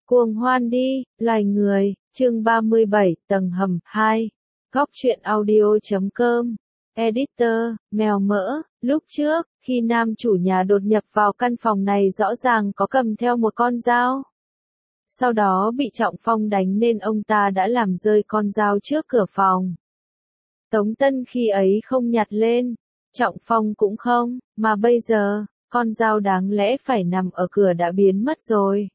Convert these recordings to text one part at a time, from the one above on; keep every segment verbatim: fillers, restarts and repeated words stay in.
Cuồng hoan đi, loài người, chương ba mươi bảy, tầng hầm, hai. Góc truyện audio.com. Editor, mèo mỡ, lúc trước, khi nam chủ nhà đột nhập vào căn phòng này rõ ràng có cầm theo một con dao. Sau đó bị Trọng Phong đánh nên ông ta đã làm rơi con dao trước cửa phòng. Tống Tân khi ấy không nhặt lên, Trọng Phong cũng không, mà bây giờ, con dao đáng lẽ phải nằm ở cửa đã biến mất rồi.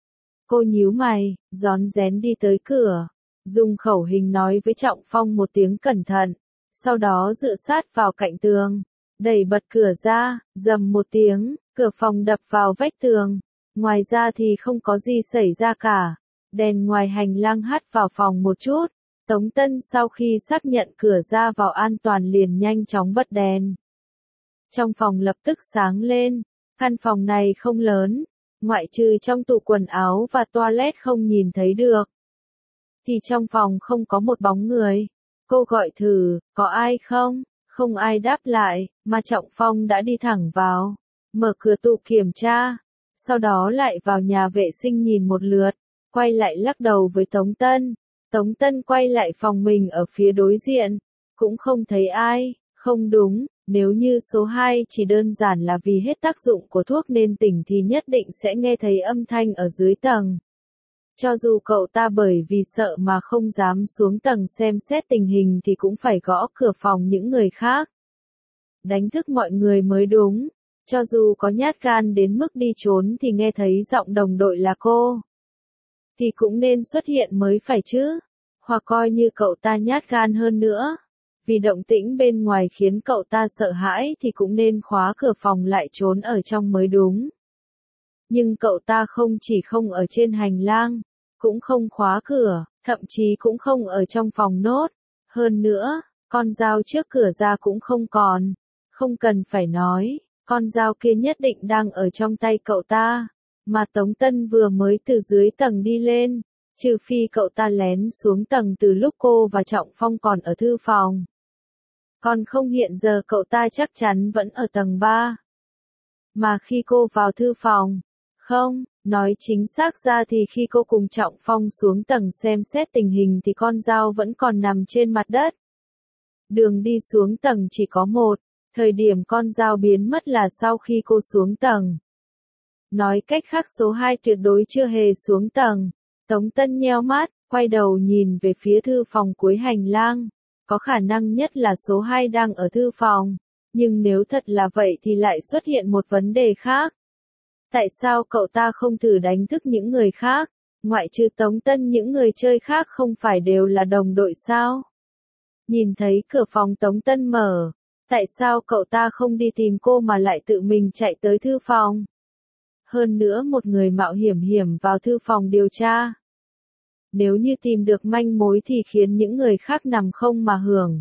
Cô nhíu mày, rón rén đi tới cửa, dùng khẩu hình nói với Trọng Phong một tiếng cẩn thận, sau đó dựa sát vào cạnh tường, đẩy bật cửa ra, rầm một tiếng, cửa phòng đập vào vách tường, ngoài ra thì không có gì xảy ra cả, đèn ngoài hành lang hắt vào phòng một chút, Tống Tân sau khi xác nhận cửa ra vào an toàn liền nhanh chóng bật đèn. Trong phòng lập tức sáng lên, căn phòng này không lớn, ngoại trừ trong tủ quần áo và toilet không nhìn thấy được. Thì trong phòng không có một bóng người. Cô gọi thử, có ai không? Không ai đáp lại, mà Trọng Phong đã đi thẳng vào, mở cửa tủ kiểm tra, sau đó lại vào nhà vệ sinh nhìn một lượt, quay lại lắc đầu với Tống Tân. Tống Tân quay lại phòng mình ở phía đối diện, cũng không thấy ai, không đúng. Nếu như số hai chỉ đơn giản là vì hết tác dụng của thuốc nên tỉnh thì nhất định sẽ nghe thấy âm thanh ở dưới tầng. Cho dù cậu ta bởi vì sợ mà không dám xuống tầng xem xét tình hình thì cũng phải gõ cửa phòng những người khác. Đánh thức mọi người mới đúng, cho dù có nhát gan đến mức đi trốn thì nghe thấy giọng đồng đội là cô. Thì cũng nên xuất hiện mới phải chứ, hoặc coi như cậu ta nhát gan hơn nữa. Vì động tĩnh bên ngoài khiến cậu ta sợ hãi thì cũng nên khóa cửa phòng lại trốn ở trong mới đúng. Nhưng cậu ta không chỉ không ở trên hành lang, cũng không khóa cửa, thậm chí cũng không ở trong phòng nốt. Hơn nữa, con dao trước cửa ra cũng không còn. Không cần phải nói, con dao kia nhất định đang ở trong tay cậu ta. Mà Tống Tân vừa mới từ dưới tầng đi lên, trừ phi cậu ta lén xuống tầng từ lúc cô và Trọng Phong còn ở thư phòng. Còn không hiện giờ cậu ta chắc chắn vẫn ở tầng ba. Mà khi cô vào thư phòng, không, nói chính xác ra thì khi cô cùng Trọng Phong xuống tầng xem xét tình hình thì con dao vẫn còn nằm trên mặt đất. Đường đi xuống tầng chỉ có một, thời điểm con dao biến mất là sau khi cô xuống tầng. Nói cách khác số hai tuyệt đối chưa hề xuống tầng. Tống Tân nheo mắt, quay đầu nhìn về phía thư phòng cuối hành lang. Có khả năng nhất là số hai đang ở thư phòng, nhưng nếu thật là vậy thì lại xuất hiện một vấn đề khác. Tại sao cậu ta không thử đánh thức những người khác, ngoại trừ Tống Tân những người chơi khác không phải đều là đồng đội sao? Nhìn thấy cửa phòng Tống Tân mở, tại sao cậu ta không đi tìm cô mà lại tự mình chạy tới thư phòng? Hơn nữa một người mạo hiểm hiểm vào thư phòng điều tra. Nếu như tìm được manh mối thì khiến những người khác nằm không mà hưởng.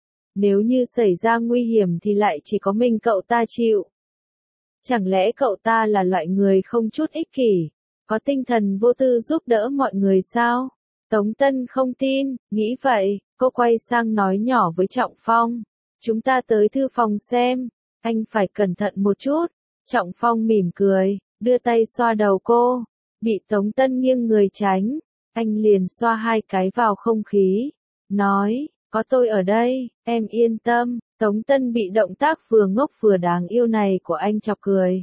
Nếu như xảy ra nguy hiểm thì lại chỉ có mình cậu ta chịu. Chẳng lẽ cậu ta là loại người không chút ích kỷ, có tinh thần vô tư giúp đỡ mọi người sao? Tống Tân không tin, nghĩ vậy, cô quay sang nói nhỏ với Trọng Phong. Chúng ta tới thư phòng xem, anh phải cẩn thận một chút. Trọng Phong mỉm cười, đưa tay xoa đầu cô, bị Tống Tân nghiêng người tránh. Anh liền xoa hai cái vào không khí, nói, có tôi ở đây, em yên tâm. Tống Tân bị động tác vừa ngốc vừa đáng yêu này của anh chọc cười.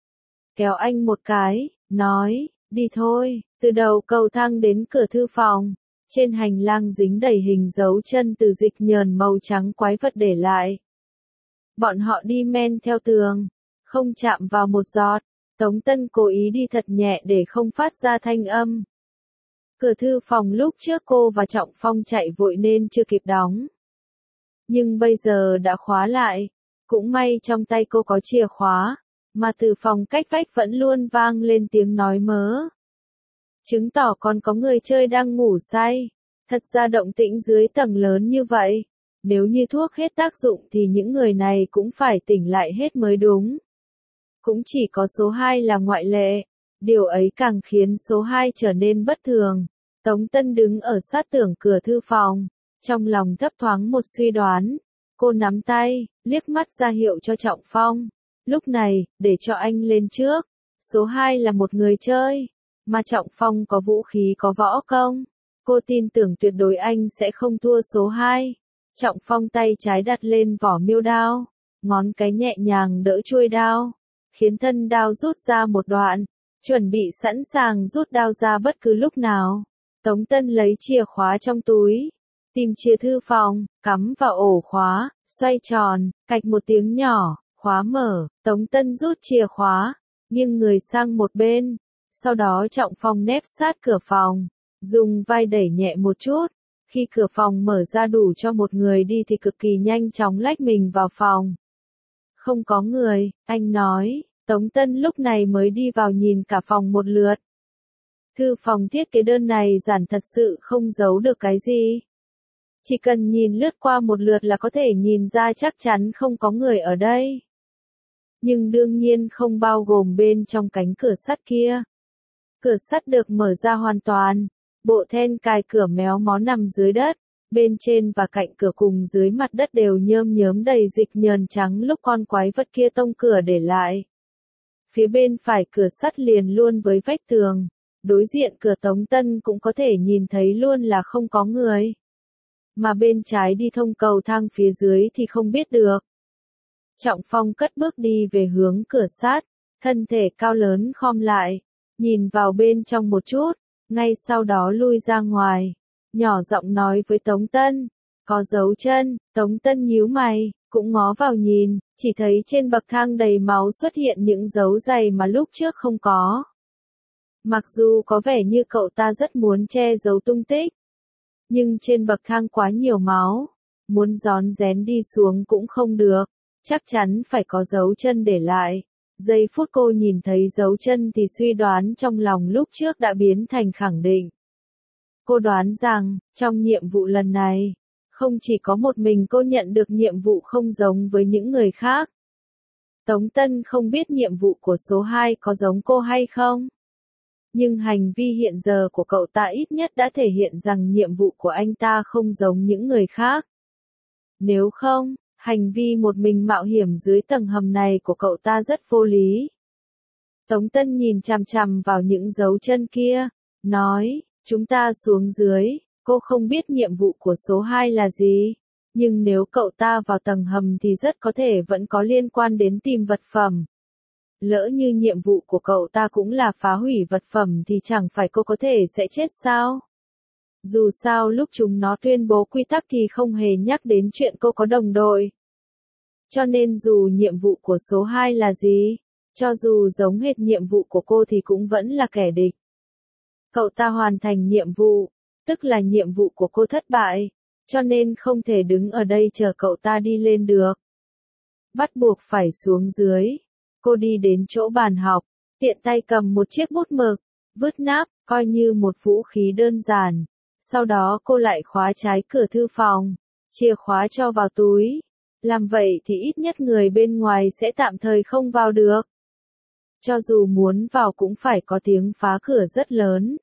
Kéo anh một cái, nói, đi thôi, từ đầu cầu thang đến cửa thư phòng. Trên hành lang dính đầy hình dấu chân từ dịch nhờn màu trắng quái vật để lại. Bọn họ đi men theo tường, không chạm vào một giọt. Tống Tân cố ý đi thật nhẹ để không phát ra thanh âm. Cửa thư phòng lúc trước cô và Trọng Phong chạy vội nên chưa kịp đóng. Nhưng bây giờ đã khóa lại. Cũng may trong tay cô có chìa khóa, mà từ phòng cách vách vẫn luôn vang lên tiếng nói mớ. Chứng tỏ còn có người chơi đang ngủ say. Thật ra động tĩnh dưới tầng lớn như vậy. Nếu như thuốc hết tác dụng thì những người này cũng phải tỉnh lại hết mới đúng. Cũng chỉ có số hai là ngoại lệ. Điều ấy càng khiến số hai trở nên bất thường. Tống Tân đứng ở sát tường cửa thư phòng, trong lòng thấp thoáng một suy đoán. Cô nắm tay, liếc mắt ra hiệu cho Trọng Phong. Lúc này, để cho anh lên trước. Số hai là một người chơi. Mà Trọng Phong có vũ khí có võ công. Cô tin tưởng tuyệt đối anh sẽ không thua số hai. Trọng Phong tay trái đặt lên vỏ miêu đao, ngón cái nhẹ nhàng đỡ chuôi đao, khiến thân đao rút ra một đoạn, chuẩn bị sẵn sàng rút đao ra bất cứ lúc nào. Tống Tân lấy chìa khóa trong túi, tìm chìa thư phòng, cắm vào ổ khóa, xoay tròn, cạch một tiếng nhỏ, khóa mở, Tống Tân rút chìa khóa, nghiêng người sang một bên, sau đó Trọng Phong nép sát cửa phòng, dùng vai đẩy nhẹ một chút, khi cửa phòng mở ra đủ cho một người đi thì cực kỳ nhanh chóng lách mình vào phòng. Không có người, anh nói. Tống Tân lúc này mới đi vào nhìn cả phòng một lượt. Thư phòng thiết kế đơn này giản thật sự không giấu được cái gì. Chỉ cần nhìn lướt qua một lượt là có thể nhìn ra chắc chắn không có người ở đây. Nhưng đương nhiên không bao gồm bên trong cánh cửa sắt kia. Cửa sắt được mở ra hoàn toàn, bộ then cài cửa méo mó nằm dưới đất, bên trên và cạnh cửa cùng dưới mặt đất đều nhơm nhớm đầy dịch nhờn trắng lúc con quái vật kia tông cửa để lại. Phía bên phải cửa sắt liền luôn với vách tường, đối diện cửa Tống Tân cũng có thể nhìn thấy luôn là không có người. Mà bên trái đi thông cầu thang phía dưới thì không biết được. Trọng Phong cất bước đi về hướng cửa sắt, thân thể cao lớn khom lại, nhìn vào bên trong một chút, ngay sau đó lui ra ngoài, nhỏ giọng nói với Tống Tân, có dấu chân. Tống Tân nhíu mày, cũng ngó vào nhìn, chỉ thấy trên bậc thang đầy máu xuất hiện những dấu giày mà lúc trước không có. Mặc dù có vẻ như cậu ta rất muốn che giấu tung tích, nhưng trên bậc thang quá nhiều máu, muốn rón rén đi xuống cũng không được, chắc chắn phải có dấu chân để lại. Giây phút cô nhìn thấy dấu chân thì suy đoán trong lòng lúc trước đã biến thành khẳng định. Cô đoán rằng, trong nhiệm vụ lần này, không chỉ có một mình cô nhận được nhiệm vụ không giống với những người khác. Tống Tân không biết nhiệm vụ của số hai có giống cô hay không. Nhưng hành vi hiện giờ của cậu ta ít nhất đã thể hiện rằng nhiệm vụ của anh ta không giống những người khác. Nếu không, hành vi một mình mạo hiểm dưới tầng hầm này của cậu ta rất vô lý. Tống Tân nhìn chằm chằm vào những dấu chân kia, nói, chúng ta xuống dưới, cô không biết nhiệm vụ của số hai là gì, nhưng nếu cậu ta vào tầng hầm thì rất có thể vẫn có liên quan đến tìm vật phẩm. Lỡ như nhiệm vụ của cậu ta cũng là phá hủy vật phẩm thì chẳng phải cô có thể sẽ chết sao? Dù sao lúc chúng nó tuyên bố quy tắc thì không hề nhắc đến chuyện cô có đồng đội. Cho nên dù nhiệm vụ của số hai là gì, cho dù giống hệt nhiệm vụ của cô thì cũng vẫn là kẻ địch. Cậu ta hoàn thành nhiệm vụ, tức là nhiệm vụ của cô thất bại, cho nên không thể đứng ở đây chờ cậu ta đi lên được. Bắt buộc phải xuống dưới. Cô đi đến chỗ bàn học, tiện tay cầm một chiếc bút mực, vứt nắp, coi như một vũ khí đơn giản. Sau đó cô lại khóa trái cửa thư phòng, chìa khóa cho vào túi. Làm vậy thì ít nhất người bên ngoài sẽ tạm thời không vào được. Cho dù muốn vào cũng phải có tiếng phá cửa rất lớn.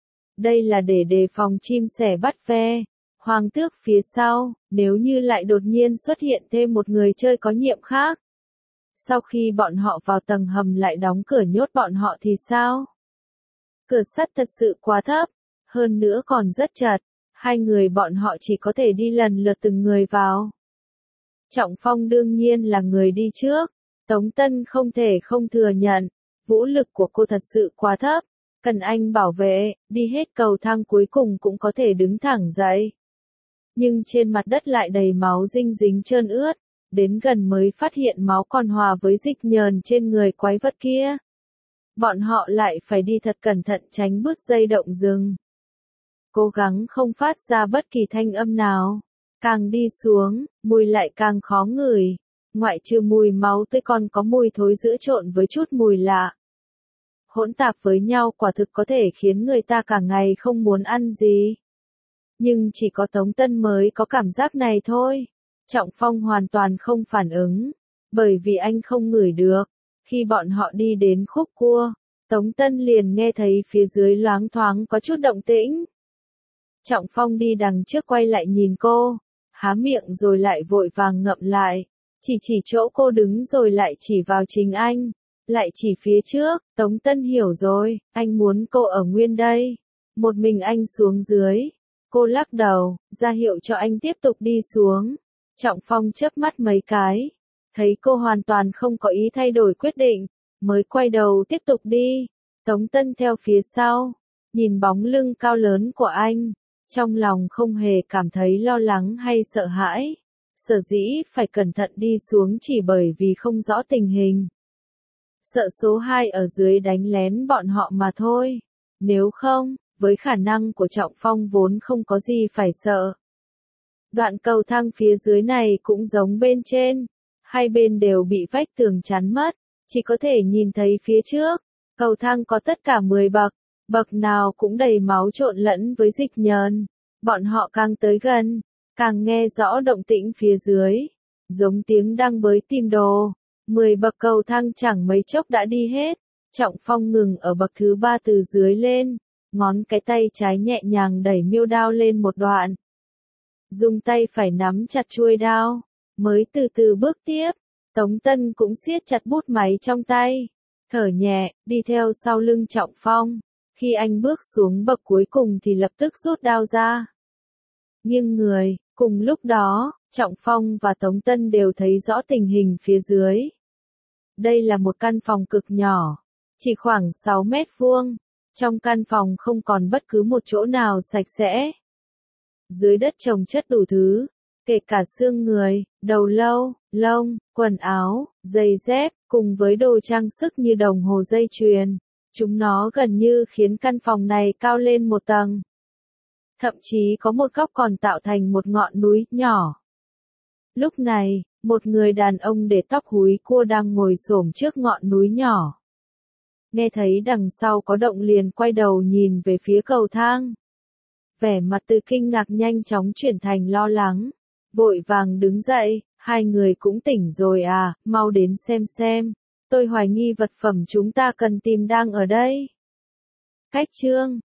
Đây là để đề phòng chim sẻ bắt ve, hoàng tước phía sau, nếu như lại đột nhiên xuất hiện thêm một người chơi có nhiệm khác. Sau khi bọn họ vào tầng hầm lại đóng cửa nhốt bọn họ thì sao? Cửa sắt thật sự quá thấp, hơn nữa còn rất chật, hai người bọn họ chỉ có thể đi lần lượt từng người vào. Trọng Phong đương nhiên là người đi trước, Tống Tân không thể không thừa nhận, vũ lực của cô thật sự quá thấp, cần anh bảo vệ, đi hết cầu thang cuối cùng cũng có thể đứng thẳng dậy. Nhưng trên mặt đất lại đầy máu dinh dính trơn ướt. Đến gần mới phát hiện máu còn hòa với dịch nhờn trên người quái vật kia. Bọn họ lại phải đi thật cẩn thận tránh bước dây động rừng. Cố gắng không phát ra bất kỳ thanh âm nào. Càng đi xuống, mùi lại càng khó ngửi. Ngoại trừ mùi máu tươi còn có mùi thối giữa trộn với chút mùi lạ. Hỗn tạp với nhau quả thực có thể khiến người ta cả ngày không muốn ăn gì. Nhưng chỉ có Tống Tân mới có cảm giác này thôi. Trọng Phong hoàn toàn không phản ứng, bởi vì anh không ngửi được. Khi bọn họ đi đến khúc cua, Tống Tân liền nghe thấy phía dưới loáng thoáng có chút động tĩnh. Trọng Phong đi đằng trước quay lại nhìn cô, há miệng rồi lại vội vàng ngậm lại, chỉ chỉ chỗ cô đứng rồi lại chỉ vào chính anh, lại chỉ phía trước, Tống Tân hiểu rồi, anh muốn cô ở nguyên đây. Một mình anh xuống dưới. Cô lắc đầu, ra hiệu cho anh tiếp tục đi xuống. Trọng Phong chớp mắt mấy cái. Thấy cô hoàn toàn không có ý thay đổi quyết định, mới quay đầu tiếp tục đi. Tống Tân theo phía sau, nhìn bóng lưng cao lớn của anh, trong lòng không hề cảm thấy lo lắng hay sợ hãi. Sở dĩ phải cẩn thận đi xuống chỉ bởi vì không rõ tình hình. Sợ số hai ở dưới đánh lén bọn họ mà thôi. Nếu không, với khả năng của Trọng Phong vốn không có gì phải sợ. Đoạn cầu thang phía dưới này cũng giống bên trên. Hai bên đều bị vách tường chắn mất, chỉ có thể nhìn thấy phía trước. Cầu thang có tất cả mười bậc, bậc nào cũng đầy máu trộn lẫn với dịch nhờn. Bọn họ càng tới gần, càng nghe rõ động tĩnh phía dưới, giống tiếng đang bới tìm đồ. Mười bậc cầu thang chẳng mấy chốc đã đi hết. Trọng Phong ngừng ở bậc thứ ba từ dưới lên, ngón cái tay trái nhẹ nhàng đẩy miêu đao lên một đoạn. Dùng tay phải nắm chặt chuôi đao, mới từ từ bước tiếp. Tống Tân cũng siết chặt bút máy trong tay, thở nhẹ, đi theo sau lưng Trọng Phong. Khi anh bước xuống bậc cuối cùng thì lập tức rút đao ra. Nghiêng người, cùng lúc đó, Trọng Phong và Tống Tân đều thấy rõ tình hình phía dưới. Đây là một căn phòng cực nhỏ, chỉ khoảng sáu mét vuông. Trong căn phòng không còn bất cứ một chỗ nào sạch sẽ. Dưới đất chồng chất đủ thứ, kể cả xương người, đầu lâu, lông, quần áo, giày dép, cùng với đồ trang sức như đồng hồ dây chuyền. Chúng nó gần như khiến căn phòng này cao lên một tầng. Thậm chí có một góc còn tạo thành một ngọn núi nhỏ. Lúc này, một người đàn ông để tóc húi cua đang ngồi xổm trước ngọn núi nhỏ. Nghe thấy đằng sau có động liền quay đầu nhìn về phía cầu thang. Vẻ mặt từ kinh ngạc nhanh chóng chuyển thành lo lắng. Vội vàng đứng dậy, hai người cũng tỉnh rồi à, mau đến xem xem. Tôi hoài nghi vật phẩm chúng ta cần tìm đang ở đây. Cách chương